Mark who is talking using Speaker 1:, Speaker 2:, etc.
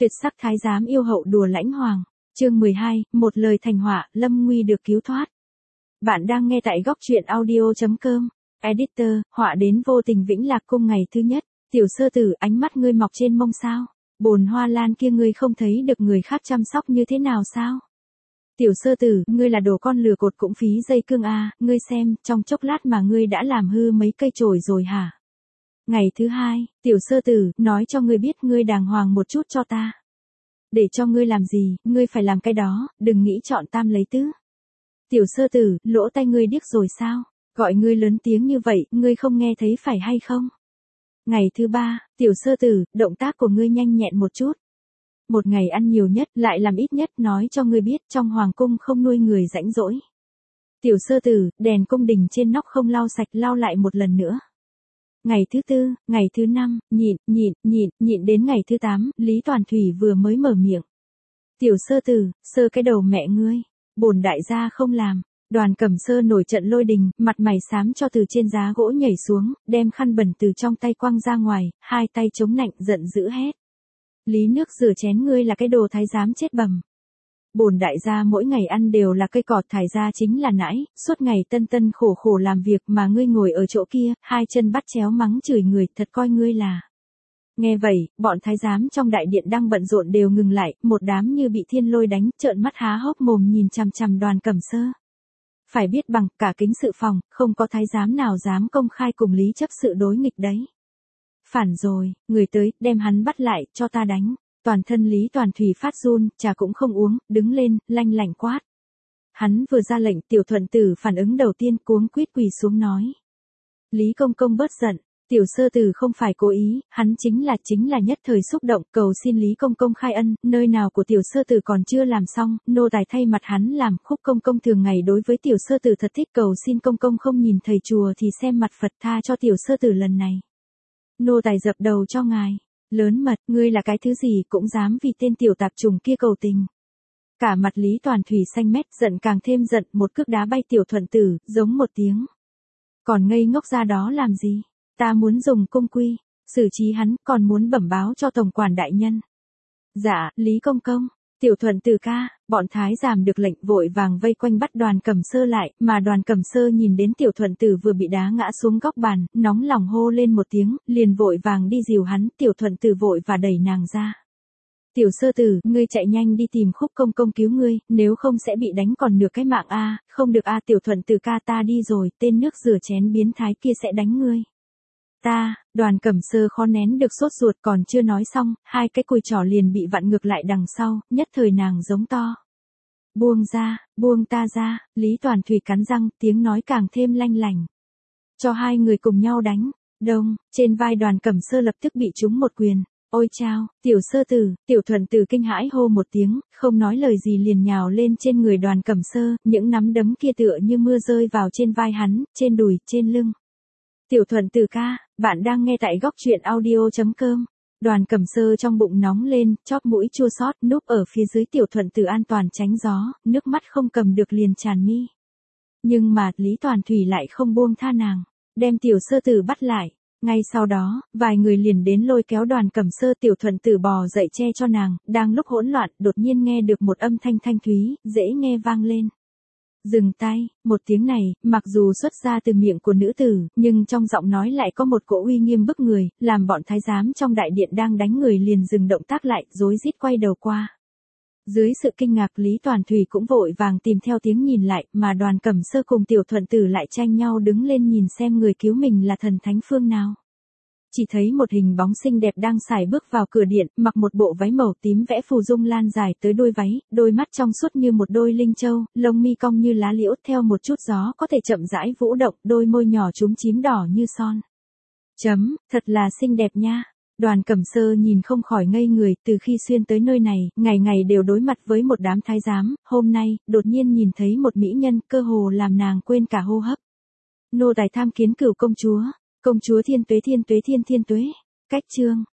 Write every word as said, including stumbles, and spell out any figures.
Speaker 1: Tuyệt sắc thái giám yêu hậu đùa lãnh hoàng. Chương mười hai, một lời thành họa, Lâm Nguy được cứu thoát. Bạn đang nghe tại góc truyện audio chấm com. Editor, họa đến vô tình Vĩnh Lạc cung ngày thứ nhất. Tiểu sơ tử, ánh mắt ngươi mọc trên mông sao? Bồn hoa lan kia ngươi không thấy được người khác chăm sóc như thế nào sao? Tiểu sơ tử, ngươi là đồ con lừa cột cũng phí dây cương a, ngươi xem, trong chốc lát mà ngươi đã làm hư mấy cây chổi rồi hả? Ngày thứ hai, tiểu sơ tử, nói cho ngươi biết ngươi đàng hoàng một chút cho ta. Để cho ngươi làm gì, ngươi phải làm cái đó, đừng nghĩ chọn tam lấy tứ. Tiểu sơ tử, lỗ tai ngươi điếc rồi sao? Gọi ngươi lớn tiếng như vậy, ngươi không nghe thấy phải hay không? Ngày thứ ba, tiểu sơ tử, động tác của ngươi nhanh nhẹn một chút. Một ngày ăn nhiều nhất, lại làm ít nhất, nói cho ngươi biết trong hoàng cung không nuôi người rãnh rỗi. Tiểu sơ tử, đèn cung đình trên nóc không lau sạch, lau lại một lần nữa. Ngày thứ tư, ngày thứ năm, nhịn, nhịn, nhịn, nhịn đến ngày thứ tám, Lý Toàn Thủy vừa mới mở miệng. Tiểu sơ tử, sơ cái đầu mẹ ngươi, bổn đại gia không làm. Đoàn Cẩm Sơ nổi trận lôi đình, mặt mày xám cho từ trên giá gỗ nhảy xuống, đem khăn bẩn từ trong tay quăng ra ngoài, hai tay chống nạnh giận dữ hét. Lý nước rửa chén ngươi là cái đồ thái giám chết bầm. Bổn đại gia mỗi ngày ăn đều là cây cọt, thải ra chính là nãi, suốt ngày tân tân khổ khổ làm việc mà ngươi ngồi ở chỗ kia, hai chân bắt chéo mắng chửi người, thật coi ngươi là. Nghe vậy, bọn thái giám trong đại điện đang bận rộn đều ngừng lại, một đám như bị thiên lôi đánh, trợn mắt há hốc mồm nhìn chằm chằm Đoàn Cẩm Sơ. Phải biết bằng cả kính sự phòng, không có thái giám nào dám công khai cùng Lý chấp sự đối nghịch đấy. Phản rồi, người tới, đem hắn bắt lại, cho ta đánh. Toàn thân Lý Toàn Thủy phát run, trà cũng không uống, đứng lên, lanh lảnh quát. Hắn vừa ra lệnh, tiểu thuận tử phản ứng đầu tiên cuống quýt quỳ xuống nói. Lý công công bớt giận, tiểu sơ tử không phải cố ý, hắn chính là chính là nhất thời xúc động, cầu xin Lý công công khai ân, nơi nào của tiểu sơ tử còn chưa làm xong, nô tài thay mặt hắn làm. Khúc công công thường ngày đối với tiểu sơ tử thật thích, cầu xin công công không nhìn thầy chùa thì xem mặt Phật, tha cho tiểu sơ tử lần này. Nô tài dập đầu cho ngài. Lớn mật, ngươi là cái thứ gì cũng dám vì tên tiểu tạp trùng kia cầu tình. Cả mặt Lý Toàn Thủy xanh mét, giận càng thêm giận, một cước đá bay tiểu thuận tử, giống một tiếng. Còn ngây ngốc ra đó làm gì? Ta muốn dùng cung quy, xử trí hắn, còn muốn bẩm báo cho tổng quản đại nhân. Dạ, Lý công công. Tiểu thuận tử ca, bọn thái giám được lệnh vội vàng vây quanh bắt Đoàn Cẩm Sơ lại, mà Đoàn Cẩm Sơ nhìn đến tiểu thuận tử vừa bị đá ngã xuống góc bàn, nóng lòng hô lên một tiếng, liền vội vàng đi dìu hắn, tiểu thuận tử vội và đẩy nàng ra. Tiểu sơ tử, ngươi chạy nhanh đi tìm Khúc công công cứu ngươi, nếu không sẽ bị đánh còn nửa cái mạng a, không được a, tiểu thuận tử ca ta đi rồi, tên nước rửa chén biến thái kia sẽ đánh ngươi. Ta, Đoàn Cẩm Sơ khó nén được sốt ruột, còn chưa nói xong, hai cái cùi trỏ liền bị vặn ngược lại đằng sau, nhất thời nàng giống to. Buông ra, buông ta ra, Lý Toàn Thủy cắn răng, tiếng nói càng thêm lanh lảnh. Cho hai người cùng nhau đánh, đông, trên vai Đoàn Cẩm Sơ lập tức bị trúng một quyền. Ôi chao, tiểu sơ tử, tiểu thuận tử kinh hãi hô một tiếng, không nói lời gì liền nhào lên trên người Đoàn Cẩm Sơ, những nắm đấm kia tựa như mưa rơi vào trên vai hắn, trên đùi, trên lưng. Tiểu thuận tử ca, bạn đang nghe tại góc truyện audio chấm com. Đoàn Cẩm Sơ trong bụng nóng lên, chóp mũi chua xót, núp ở phía dưới tiểu thuận tử an toàn tránh gió, nước mắt không cầm được liền tràn mi. Nhưng mà, Lý Toàn Thủy lại không buông tha nàng, đem tiểu sơ tử bắt lại. Ngay sau đó, vài người liền đến lôi kéo Đoàn Cẩm Sơ, tiểu thuận tử bò dậy che cho nàng, đang lúc hỗn loạn, đột nhiên nghe được một âm thanh thanh thúy, dễ nghe vang lên. Dừng tay, một tiếng này, mặc dù xuất ra từ miệng của nữ tử, nhưng trong giọng nói lại có một cỗ uy nghiêm bức người, làm bọn thái giám trong đại điện đang đánh người liền dừng động tác lại, rối rít quay đầu qua. Dưới sự kinh ngạc, Lý Toàn Thủy cũng vội vàng tìm theo tiếng nhìn lại, mà Đoàn Cẩm Sơ cùng tiểu thuận tử lại tranh nhau đứng lên nhìn xem người cứu mình là thần thánh phương nào. Chỉ thấy một hình bóng xinh đẹp đang sải bước vào cửa điện, mặc một bộ váy màu tím vẽ phù dung lan dài tới đôi váy, đôi mắt trong suốt như một đôi linh châu, lông mi cong như lá liễu theo một chút gió có thể chậm rãi vũ động, đôi môi nhỏ chúm chím đỏ như son. Chấm, thật là xinh đẹp nha. Đoàn Cẩm Sơ nhìn không khỏi ngây người, từ khi xuyên tới nơi này, ngày ngày đều đối mặt với một đám thái giám, hôm nay, đột nhiên nhìn thấy một mỹ nhân, cơ hồ làm nàng quên cả hô hấp. Nô tài tham kiến cửu công chúa. Công chúa thiên tuế thiên tuế thiên thiên tuế. Cách chương.